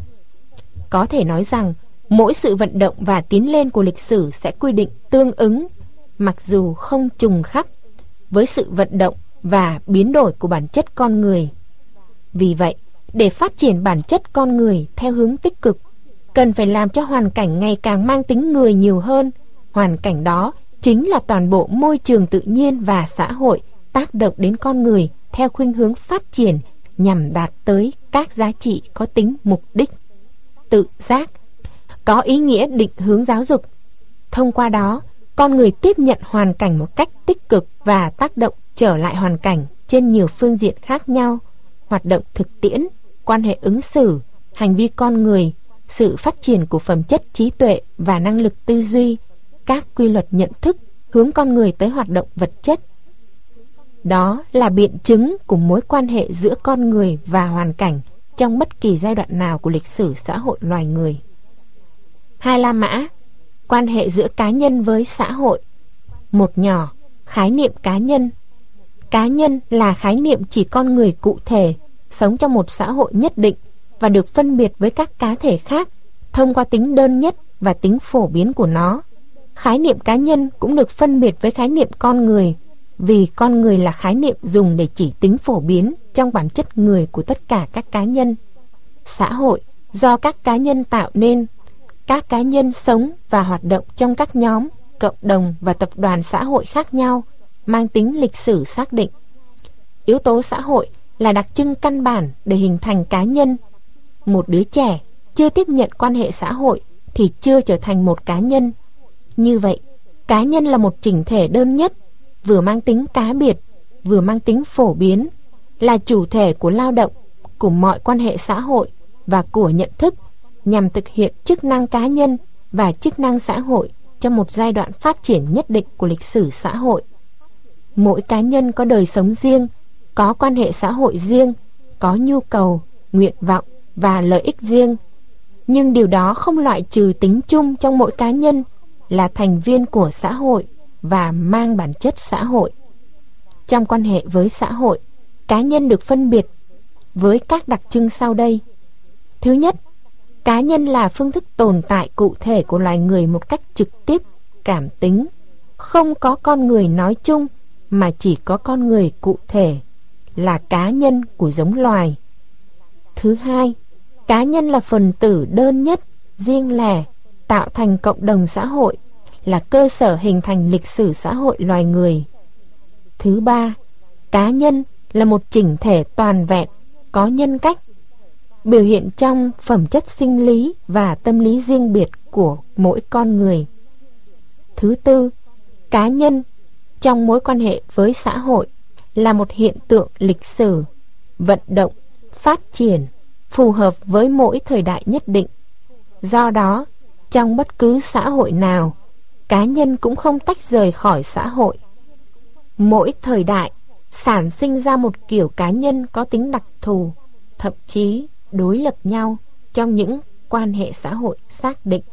Có thể nói rằng, mỗi sự vận động và tiến lên của lịch sử sẽ quy định tương ứng, mặc dù không trùng khắp, với sự vận động và biến đổi của bản chất con người. Vì vậy, để phát triển bản chất con người theo hướng tích cực, cần phải làm cho hoàn cảnh ngày càng mang tính người nhiều hơn. Hoàn cảnh đó chính là toàn bộ môi trường tự nhiên và xã hội tác động đến con người theo khuynh hướng phát triển nhằm đạt tới các giá trị có tính mục đích, tự giác, có ý nghĩa định hướng giáo dục. Thông qua đó, con người tiếp nhận hoàn cảnh một cách tích cực và tác động trở lại hoàn cảnh trên nhiều phương diện khác nhau. Hoạt động thực tiễn, quan hệ ứng xử, hành vi con người, sự phát triển của phẩm chất trí tuệ và năng lực tư duy, các quy luật nhận thức hướng con người tới hoạt động vật chất. Đó là biện chứng của mối quan hệ giữa con người và hoàn cảnh trong bất kỳ giai đoạn nào của lịch sử xã hội loài người. Hai La Mã, quan hệ giữa cá nhân với xã hội. Một nhỏ, khái niệm cá nhân. Cá nhân là khái niệm chỉ con người cụ thể, sống trong một xã hội nhất định và được phân biệt với các cá thể khác thông qua tính đơn nhất và tính phổ biến của nó. Khái niệm cá nhân cũng được phân biệt với khái niệm con người, vì con người là khái niệm dùng để chỉ tính phổ biến trong bản chất người của tất cả các cá nhân. Xã hội do các cá nhân tạo nên. Các cá nhân sống và hoạt động trong các nhóm, cộng đồng và tập đoàn xã hội khác nhau, mang tính lịch sử xác định. Yếu tố xã hội là đặc trưng căn bản để hình thành cá nhân. Một đứa trẻ chưa tiếp nhận quan hệ xã hội thì chưa trở thành một cá nhân. Như vậy, cá nhân là một chỉnh thể đơn nhất, vừa mang tính cá biệt, vừa mang tính phổ biến, là chủ thể của lao động, của mọi quan hệ xã hội và của nhận thức, nhằm thực hiện chức năng cá nhân và chức năng xã hội trong một giai đoạn phát triển nhất định của lịch sử xã hội. Mỗi cá nhân có đời sống riêng, có quan hệ xã hội riêng, có nhu cầu, nguyện vọng và lợi ích riêng. Nhưng điều đó không loại trừ tính chung trong mỗi cá nhân là thành viên của xã hội và mang bản chất xã hội. Trong quan hệ với xã hội, cá nhân được phân biệt với các đặc trưng sau đây. Thứ nhất, cá nhân là phương thức tồn tại cụ thể của loài người một cách trực tiếp, cảm tính. Không có con người nói chung mà chỉ có con người cụ thể, là cá nhân của giống loài. Thứ hai, cá nhân là phần tử đơn nhất, riêng lẻ, tạo thành cộng đồng xã hội, là cơ sở hình thành lịch sử xã hội loài người. Thứ ba, cá nhân là một chỉnh thể toàn vẹn, có nhân cách, biểu hiện trong phẩm chất sinh lý và tâm lý riêng biệt của mỗi con người. Thứ tư, cá nhân trong mối quan hệ với xã hội là một hiện tượng lịch sử, vận động, phát triển, phù hợp với mỗi thời đại nhất định. Do đó, trong bất cứ xã hội nào, cá nhân cũng không tách rời khỏi xã hội. Mỗi thời đại sản sinh ra một kiểu cá nhân có tính đặc thù, thậm chí đối lập nhau trong những quan hệ xã hội xác định.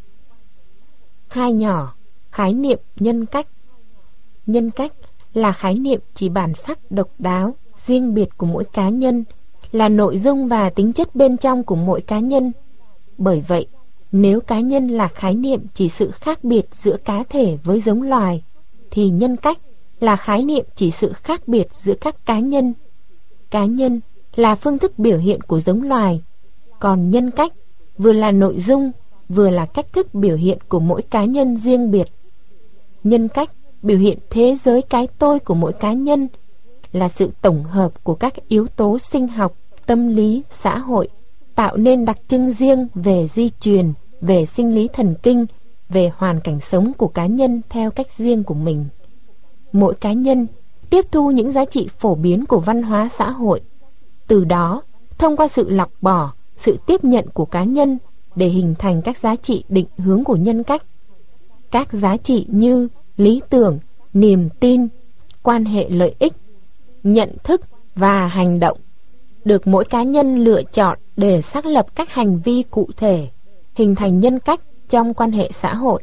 Hai nhỏ, khái niệm nhân cách. Nhân cách là khái niệm chỉ bản sắc độc đáo, riêng biệt của mỗi cá nhân, là nội dung và tính chất bên trong của mỗi cá nhân. Bởi vậy, nếu cá nhân là khái niệm chỉ sự khác biệt giữa cá thể với giống loài, thì nhân cách là khái niệm chỉ sự khác biệt giữa các cá nhân. Cá nhân là phương thức biểu hiện của giống loài, còn nhân cách vừa là nội dung, vừa là cách thức biểu hiện của mỗi cá nhân riêng biệt. Nhân cách biểu hiện thế giới cái tôi của mỗi cá nhân, là sự tổng hợp của các yếu tố sinh học, tâm lý, xã hội, tạo nên đặc trưng riêng về di truyền, về sinh lý thần kinh, về hoàn cảnh sống của cá nhân theo cách riêng của mình. Mỗi cá nhân tiếp thu những giá trị phổ biến của văn hóa xã hội, từ đó thông qua sự lọc bỏ, sự tiếp nhận của cá nhân để hình thành các giá trị định hướng của nhân cách. Các giá trị như lý tưởng, niềm tin, quan hệ lợi ích, nhận thức và hành động được mỗi cá nhân lựa chọn để xác lập các hành vi cụ thể, hình thành nhân cách trong quan hệ xã hội.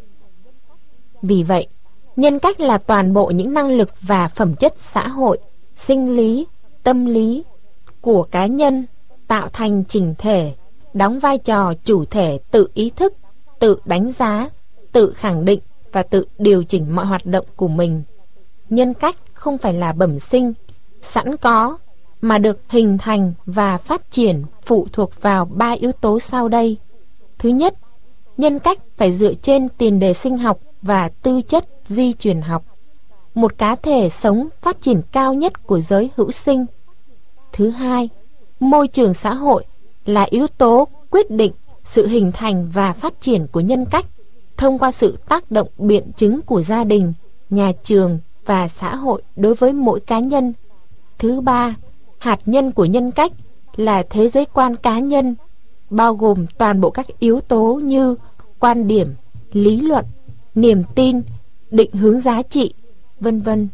Vì vậy, nhân cách là toàn bộ những năng lực và phẩm chất xã hội, sinh lý, tâm lý của cá nhân, tạo thành chỉnh thể, đóng vai trò chủ thể tự ý thức, tự đánh giá, tự khẳng định và tự điều chỉnh mọi hoạt động của mình. Nhân cách không phải là bẩm sinh, sẵn có, mà được hình thành và phát triển phụ thuộc vào 3 yếu tố sau đây. Thứ nhất, nhân cách phải dựa trên tiền đề sinh học và tư chất di truyền học, một cá thể sống phát triển cao nhất của giới hữu sinh. Thứ hai, môi trường xã hội là yếu tố quyết định sự hình thành và phát triển của nhân cách thông qua sự tác động biện chứng của gia đình, nhà trường và xã hội đối với mỗi cá nhân. Thứ ba, hạt nhân của nhân cách là thế giới quan cá nhân, bao gồm toàn bộ các yếu tố như quan điểm, lý luận, niềm tin, định hướng giá trị, vân vân.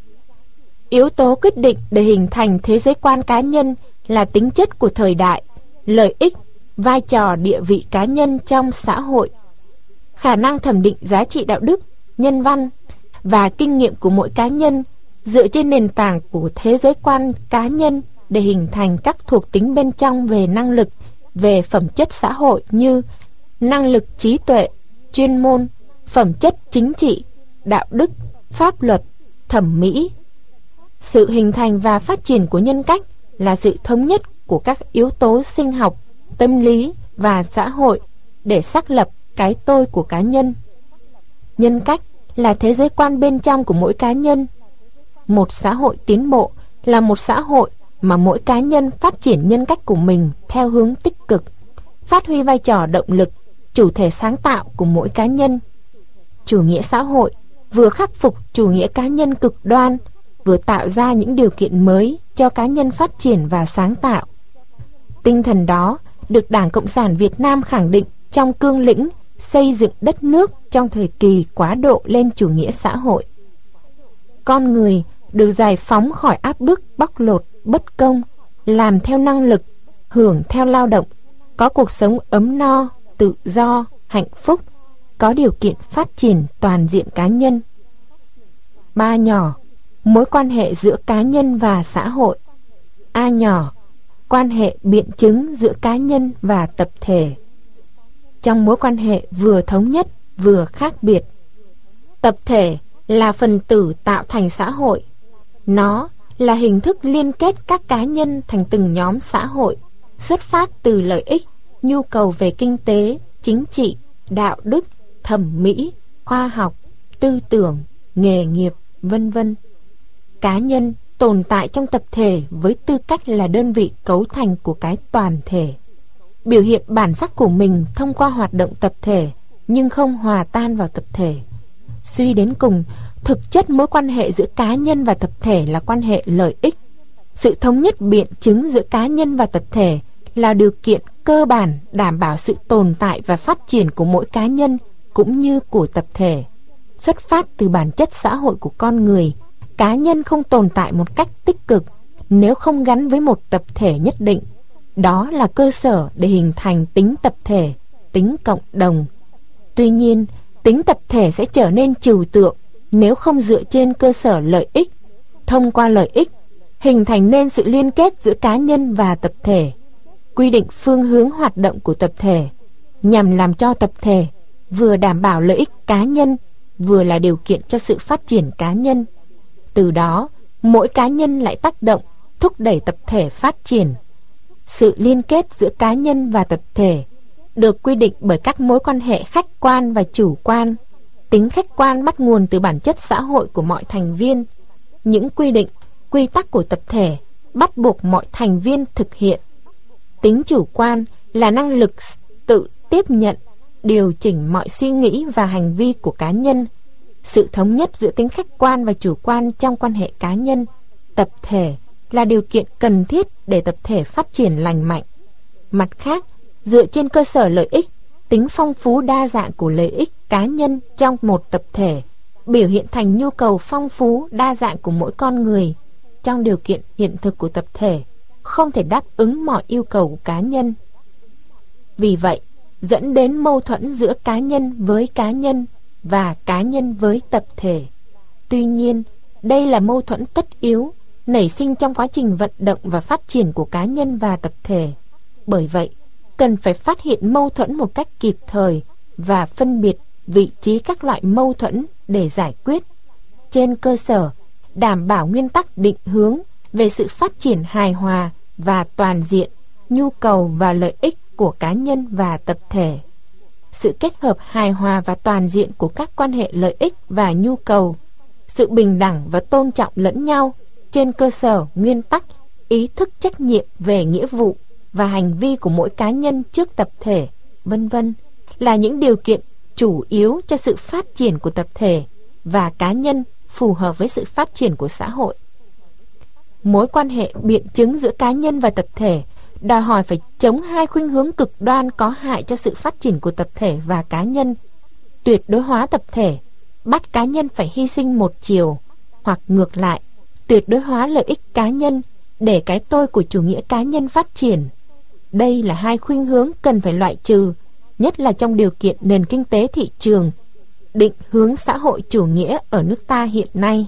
Yếu tố quyết định để hình thành thế giới quan cá nhân là tính chất của thời đại, lợi ích, vai trò địa vị cá nhân trong xã hội, khả năng thẩm định giá trị đạo đức, nhân văn và kinh nghiệm của mỗi cá nhân dựa trên nền tảng của thế giới quan cá nhân để hình thành các thuộc tính bên trong về năng lực, về phẩm chất xã hội như năng lực trí tuệ, chuyên môn, phẩm chất chính trị, đạo đức, pháp luật, thẩm mỹ. Sự hình thành và phát triển của nhân cách là sự thống nhất của các yếu tố sinh học, tâm lý và xã hội để xác lập cái tôi của cá nhân. Nhân cách là thế giới quan bên trong của mỗi cá nhân. Một xã hội tiến bộ là một xã hội mà mỗi cá nhân phát triển nhân cách của mình theo hướng tích cực, phát huy vai trò động lực, chủ thể sáng tạo của mỗi cá nhân. Chủ nghĩa xã hội vừa khắc phục chủ nghĩa cá nhân cực đoan, vừa tạo ra những điều kiện mới cho cá nhân phát triển và sáng tạo. Tinh thần đó được Đảng Cộng sản Việt Nam khẳng định trong cương lĩnh xây dựng đất nước trong thời kỳ quá độ lên chủ nghĩa xã hội. Con người được giải phóng khỏi áp bức bóc lột bất công, làm theo năng lực, hưởng theo lao động, có cuộc sống ấm no, tự do, hạnh phúc, có điều kiện phát triển toàn diện cá nhân. 3 nhỏ, mối quan hệ giữa cá nhân và xã hội. A nhỏ, quan hệ biện chứng giữa cá nhân và tập thể. Trong mối quan hệ vừa thống nhất vừa khác biệt, tập thể là phần tử tạo thành xã hội. Nó là hình thức liên kết các cá nhân thành từng nhóm xã hội, xuất phát từ lợi ích, nhu cầu về kinh tế, chính trị, đạo đức, thẩm mỹ, khoa học, tư tưởng, nghề nghiệp, vân vân. Cá nhân tồn tại trong tập thể với tư cách là đơn vị cấu thành của cái toàn thể, biểu hiện bản sắc của mình thông qua hoạt động tập thể nhưng không hòa tan vào tập thể. Suy đến cùng, thực chất mối quan hệ giữa cá nhân và tập thể là quan hệ lợi ích. Sự thống nhất biện chứng giữa cá nhân và tập thể là điều kiện cơ bản đảm bảo sự tồn tại và phát triển của mỗi cá nhân cũng như của tập thể. Xuất phát từ bản chất xã hội của con người, cá nhân không tồn tại một cách tích cực nếu không gắn với một tập thể nhất định. Đó là cơ sở để hình thành tính tập thể, tính cộng đồng. Tuy nhiên, tính tập thể sẽ trở nên trừu tượng nếu không dựa trên cơ sở lợi ích. Thông qua lợi ích, hình thành nên sự liên kết giữa cá nhân và tập thể, quy định phương hướng hoạt động của tập thể, nhằm làm cho tập thể vừa đảm bảo lợi ích cá nhân, vừa là điều kiện cho sự phát triển cá nhân. Từ đó, mỗi cá nhân lại tác động, thúc đẩy tập thể phát triển. Sự liên kết giữa cá nhân và tập thể được quy định bởi các mối quan hệ khách quan và chủ quan. Tính khách quan bắt nguồn từ bản chất xã hội của mọi thành viên. Những quy định, quy tắc của tập thể bắt buộc mọi thành viên thực hiện. Tính chủ quan là năng lực tự tiếp nhận, điều chỉnh mọi suy nghĩ và hành vi của cá nhân. Sự thống nhất giữa tính khách quan và chủ quan trong quan hệ cá nhân, tập thể là điều kiện cần thiết để tập thể phát triển lành mạnh. Mặt khác, dựa trên cơ sở lợi ích, tính phong phú đa dạng của lợi ích cá nhân trong một tập thể biểu hiện thành nhu cầu phong phú đa dạng của mỗi con người. Trong điều kiện hiện thực của tập thể, không thể đáp ứng mọi yêu cầu của cá nhân. Vì vậy, dẫn đến mâu thuẫn giữa cá nhân với cá nhân và cá nhân với tập thể. Tuy nhiên, đây là mâu thuẫn tất yếu, nảy sinh trong quá trình vận động và phát triển của cá nhân và tập thể. Bởi vậy, cần phải phát hiện mâu thuẫn một cách kịp thời và phân biệt vị trí các loại mâu thuẫn để giải quyết. Trên cơ sở, đảm bảo nguyên tắc định hướng về sự phát triển hài hòa và toàn diện, nhu cầu và lợi ích của cá nhân và tập thể. Sự kết hợp hài hòa và toàn diện của các quan hệ lợi ích và nhu cầu, sự bình đẳng và tôn trọng lẫn nhau trên cơ sở nguyên tắc, ý thức trách nhiệm về nghĩa vụ và hành vi của mỗi cá nhân trước tập thể, vân vân, là những điều kiện chủ yếu cho sự phát triển của tập thể và cá nhân phù hợp với sự phát triển của xã hội. Mối quan hệ biện chứng giữa cá nhân và tập thể đòi hỏi phải chống hai khuynh hướng cực đoan có hại cho sự phát triển của tập thể và cá nhân. Tuyệt đối hóa tập thể, bắt cá nhân phải hy sinh một chiều, hoặc ngược lại, tuyệt đối hóa lợi ích cá nhân để cái tôi của chủ nghĩa cá nhân phát triển. Đây là hai khuynh hướng cần phải loại trừ, nhất là trong điều kiện nền kinh tế thị trường, định hướng xã hội chủ nghĩa ở nước ta hiện nay.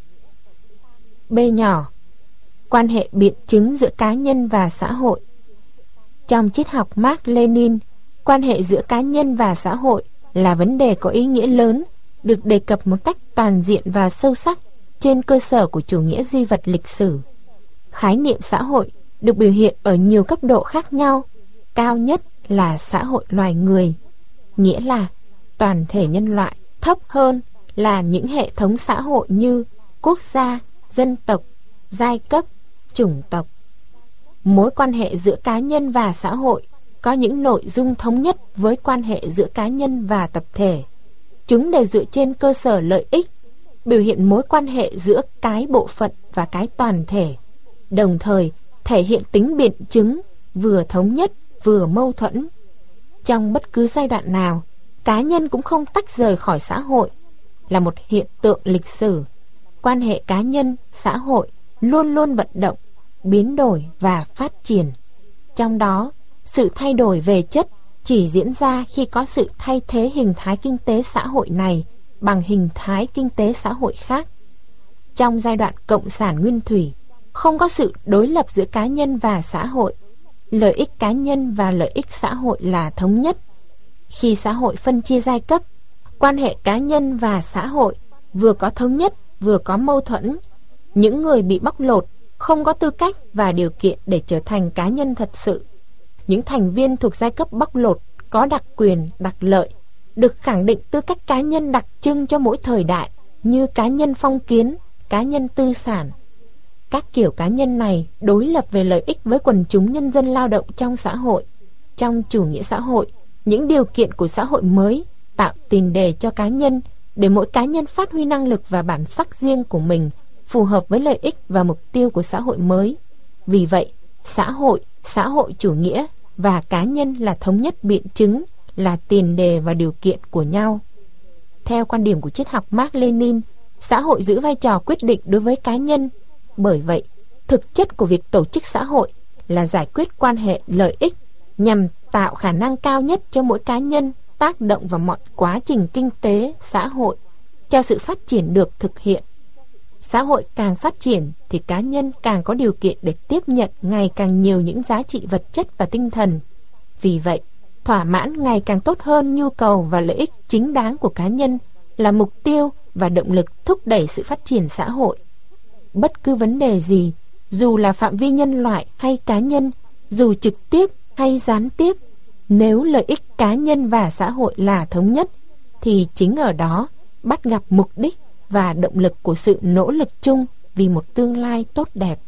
B nhỏ, quan hệ biện chứng giữa cá nhân và xã hội. Trong triết học Mác Lênin, quan hệ giữa cá nhân và xã hội là vấn đề có ý nghĩa lớn, được đề cập một cách toàn diện và sâu sắc trên cơ sở của chủ nghĩa duy vật lịch sử. Khái niệm xã hội được biểu hiện ở nhiều cấp độ khác nhau, cao nhất là xã hội loài người, nghĩa là toàn thể nhân loại. Thấp hơn là những hệ thống xã hội như quốc gia, dân tộc, giai cấp, chủng tộc. Mối quan hệ giữa cá nhân và xã hội có những nội dung thống nhất với quan hệ giữa cá nhân và tập thể. Chúng đều dựa trên cơ sở lợi ích, biểu hiện mối quan hệ giữa cái bộ phận và cái toàn thể, đồng thời thể hiện tính biện chứng, vừa thống nhất vừa mâu thuẫn. Trong bất cứ giai đoạn nào, cá nhân cũng không tách rời khỏi xã hội, là một hiện tượng lịch sử. Quan hệ cá nhân, xã hội luôn luôn vận động, biến đổi và phát triển. Trong đó, sự thay đổi về chất chỉ diễn ra khi có sự thay thế hình thái kinh tế xã hội này bằng hình thái kinh tế xã hội khác. Trong giai đoạn cộng sản nguyên thủy, không có sự đối lập giữa cá nhân và xã hội. Lợi ích cá nhân và lợi ích xã hội là thống nhất. Khi xã hội phân chia giai cấp, quan hệ cá nhân và xã hội vừa có thống nhất vừa có mâu thuẫn. Những người bị bóc lột không có tư cách và điều kiện để trở thành cá nhân thật sự. Những thành viên thuộc giai cấp bóc lột có đặc quyền, đặc lợi, được khẳng định tư cách cá nhân đặc trưng cho mỗi thời đại, như cá nhân phong kiến, cá nhân tư sản. Các kiểu cá nhân này đối lập về lợi ích với quần chúng nhân dân lao động trong xã hội. Trong chủ nghĩa xã hội, những điều kiện của xã hội mới tạo tiền đề cho cá nhân, để mỗi cá nhân phát huy năng lực và bản sắc riêng của mình, phù hợp với lợi ích và mục tiêu của xã hội mới. Vì vậy, xã hội chủ nghĩa và cá nhân là thống nhất biện chứng, là tiền đề và điều kiện của nhau. Theo quan điểm của triết học Mác Lênin, xã hội giữ vai trò quyết định đối với cá nhân. Bởi vậy, thực chất của việc tổ chức xã hội là giải quyết quan hệ lợi ích nhằm tạo khả năng cao nhất cho mỗi cá nhân tác động vào mọi quá trình kinh tế, xã hội, cho sự phát triển được thực hiện. Xã hội càng phát triển thì cá nhân càng có điều kiện để tiếp nhận ngày càng nhiều những giá trị vật chất và tinh thần. Vì vậy, thỏa mãn ngày càng tốt hơn nhu cầu và lợi ích chính đáng của cá nhân là mục tiêu và động lực thúc đẩy sự phát triển xã hội. Bất cứ vấn đề gì, dù là phạm vi nhân loại hay cá nhân, dù trực tiếp hay gián tiếp, nếu lợi ích cá nhân và xã hội là thống nhất, thì chính ở đó bắt gặp mục đích và động lực của sự nỗ lực chung vì một tương lai tốt đẹp.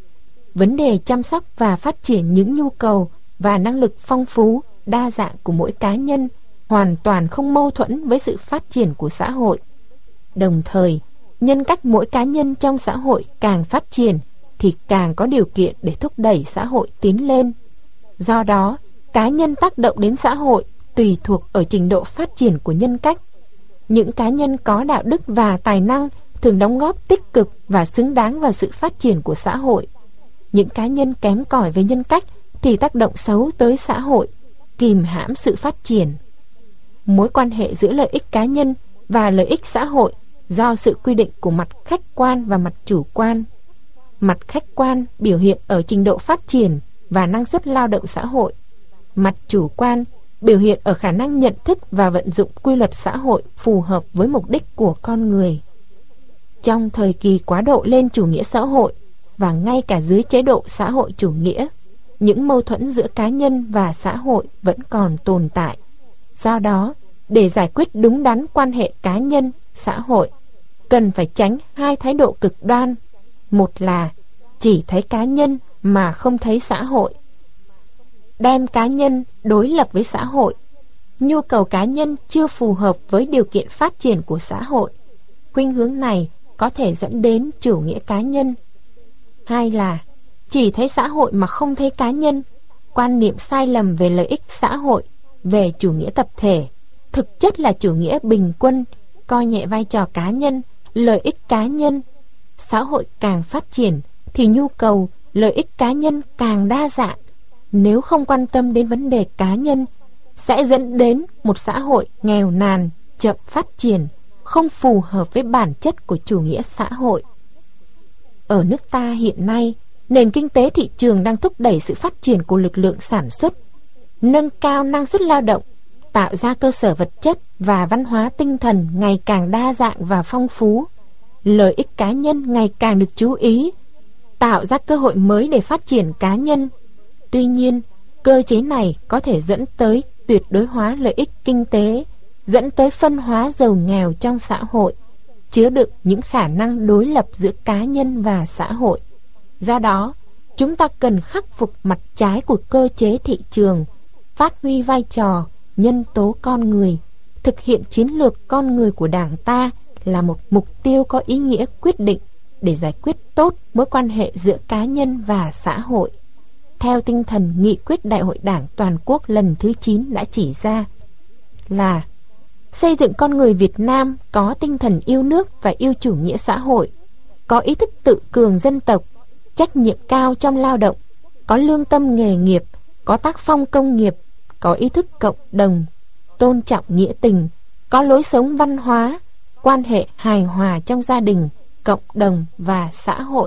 Vấn đề chăm sóc và phát triển những nhu cầu và năng lực phong phú, đa dạng của mỗi cá nhân hoàn toàn không mâu thuẫn với sự phát triển của xã hội. Đồng thời, nhân cách mỗi cá nhân trong xã hội càng phát triển thì càng có điều kiện để thúc đẩy xã hội tiến lên. Do đó, cá nhân tác động đến xã hội tùy thuộc ở trình độ phát triển của nhân cách. Những cá nhân có đạo đức và tài năng thường đóng góp tích cực và xứng đáng vào sự phát triển của xã hội. Những cá nhân kém cỏi về nhân cách thì tác động xấu tới xã hội, kìm hãm sự phát triển. Mối quan hệ giữa lợi ích cá nhân và lợi ích xã hội do sự quy định của mặt khách quan và mặt chủ quan. Mặt khách quan biểu hiện ở trình độ phát triển và năng suất lao động xã hội. Mặt chủ quan biểu hiện ở khả năng nhận thức và vận dụng quy luật xã hội phù hợp với mục đích của con người. Trong thời kỳ quá độ lên chủ nghĩa xã hội và ngay cả dưới chế độ xã hội chủ nghĩa, những mâu thuẫn giữa cá nhân và xã hội vẫn còn tồn tại. Do đó, để giải quyết đúng đắn quan hệ cá nhân, xã hội, cần phải tránh hai thái độ cực đoan. Một là chỉ thấy cá nhân mà không thấy xã hội, đem cá nhân đối lập với xã hội. Nhu cầu cá nhân chưa phù hợp với điều kiện phát triển của xã hội. Khuynh hướng này có thể dẫn đến chủ nghĩa cá nhân. Hai là chỉ thấy xã hội mà không thấy cá nhân, quan niệm sai lầm về lợi ích xã hội, về chủ nghĩa tập thể, thực chất là chủ nghĩa bình quân, coi nhẹ vai trò cá nhân, lợi ích cá nhân. Xã hội càng phát triển thì nhu cầu, lợi ích cá nhân càng đa dạng. Nếu không quan tâm đến vấn đề cá nhân, sẽ dẫn đến một xã hội nghèo nàn, chậm phát triển, không phù hợp với bản chất của chủ nghĩa xã hội. Ở nước ta hiện nay, nền kinh tế thị trường đang thúc đẩy sự phát triển của lực lượng sản xuất, nâng cao năng suất lao động, tạo ra cơ sở vật chất và văn hóa tinh thần ngày càng đa dạng và phong phú. Lợi ích cá nhân ngày càng được chú ý, tạo ra cơ hội mới để phát triển cá nhân. Tuy nhiên, cơ chế này có thể dẫn tới tuyệt đối hóa lợi ích kinh tế, dẫn tới phân hóa giàu nghèo trong xã hội, chứa đựng những khả năng đối lập giữa cá nhân và xã hội. Do đó, chúng ta cần khắc phục mặt trái của cơ chế thị trường, phát huy vai trò nhân tố con người. Thực hiện chiến lược con người của Đảng ta là một mục tiêu có ý nghĩa quyết định để giải quyết tốt mối quan hệ giữa cá nhân và xã hội. Theo tinh thần nghị quyết Đại hội Đảng toàn quốc lần thứ 9 đã chỉ ra là xây dựng con người Việt Nam có tinh thần yêu nước và yêu chủ nghĩa xã hội, có ý thức tự cường dân tộc, trách nhiệm cao trong lao động, có lương tâm nghề nghiệp, có tác phong công nghiệp, có ý thức cộng đồng, tôn trọng nghĩa tình, có lối sống văn hóa, quan hệ hài hòa trong gia đình, cộng đồng và xã hội.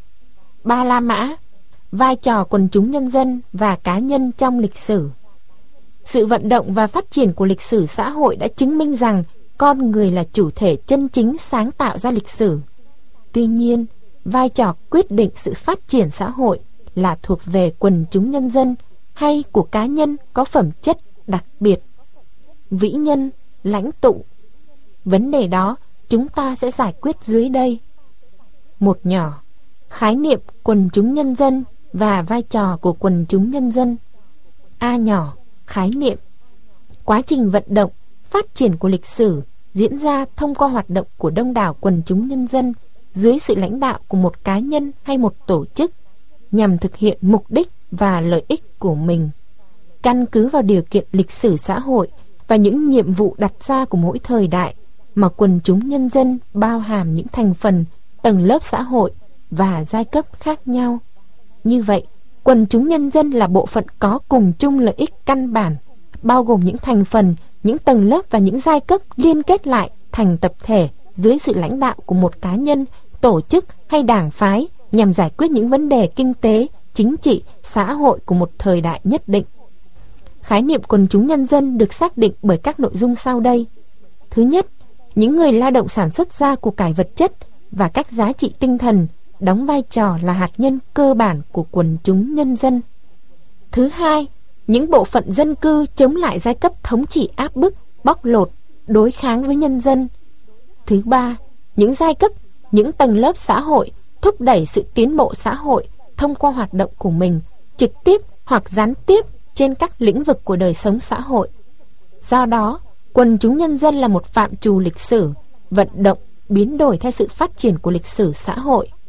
Ba La Mã, vai trò quần chúng nhân dân và cá nhân trong lịch sử. Sự vận động và phát triển của lịch sử xã hội đã chứng minh rằng con người là chủ thể chân chính sáng tạo ra lịch sử. Tuy nhiên, vai trò quyết định sự phát triển xã hội là thuộc về quần chúng nhân dân hay của cá nhân có phẩm chất đặc biệt, vĩ nhân, lãnh tụ. Vấn đề đó chúng ta sẽ giải quyết dưới đây. Một nhỏ, khái niệm quần chúng nhân dân và vai trò của quần chúng nhân dân. A nhỏ, khái niệm. Quá trình vận động, phát triển của lịch sử diễn ra thông qua hoạt động của đông đảo quần chúng nhân dân dưới sự lãnh đạo của một cá nhân hay một tổ chức nhằm thực hiện mục đích và lợi ích của mình. Căn cứ vào điều kiện lịch sử xã hội và những nhiệm vụ đặt ra của mỗi thời đại mà quần chúng nhân dân bao hàm những thành phần, tầng lớp xã hội và giai cấp khác nhau. Như vậy, quần chúng nhân dân là bộ phận có cùng chung lợi ích căn bản, bao gồm những thành phần, những tầng lớp và những giai cấp liên kết lại thành tập thể dưới sự lãnh đạo của một cá nhân, tổ chức hay đảng phái nhằm giải quyết những vấn đề kinh tế, chính trị, xã hội của một thời đại nhất định. Khái niệm quần chúng nhân dân được xác định bởi các nội dung sau đây. Thứ nhất, những người lao động sản xuất ra của cải vật chất và các giá trị tinh thần đóng vai trò là hạt nhân cơ bản của quần chúng nhân dân. Thứ hai, những bộ phận dân cư chống lại giai cấp thống trị áp bức, bóc lột, đối kháng với nhân dân. Thứ ba, những giai cấp, những tầng lớp xã hội thúc đẩy sự tiến bộ xã hội thông qua hoạt động của mình, trực tiếp hoặc gián tiếp trên các lĩnh vực của đời sống xã hội. Do đó, quần chúng nhân dân là một phạm trù lịch sử, vận động, biến đổi theo sự phát triển của lịch sử xã hội.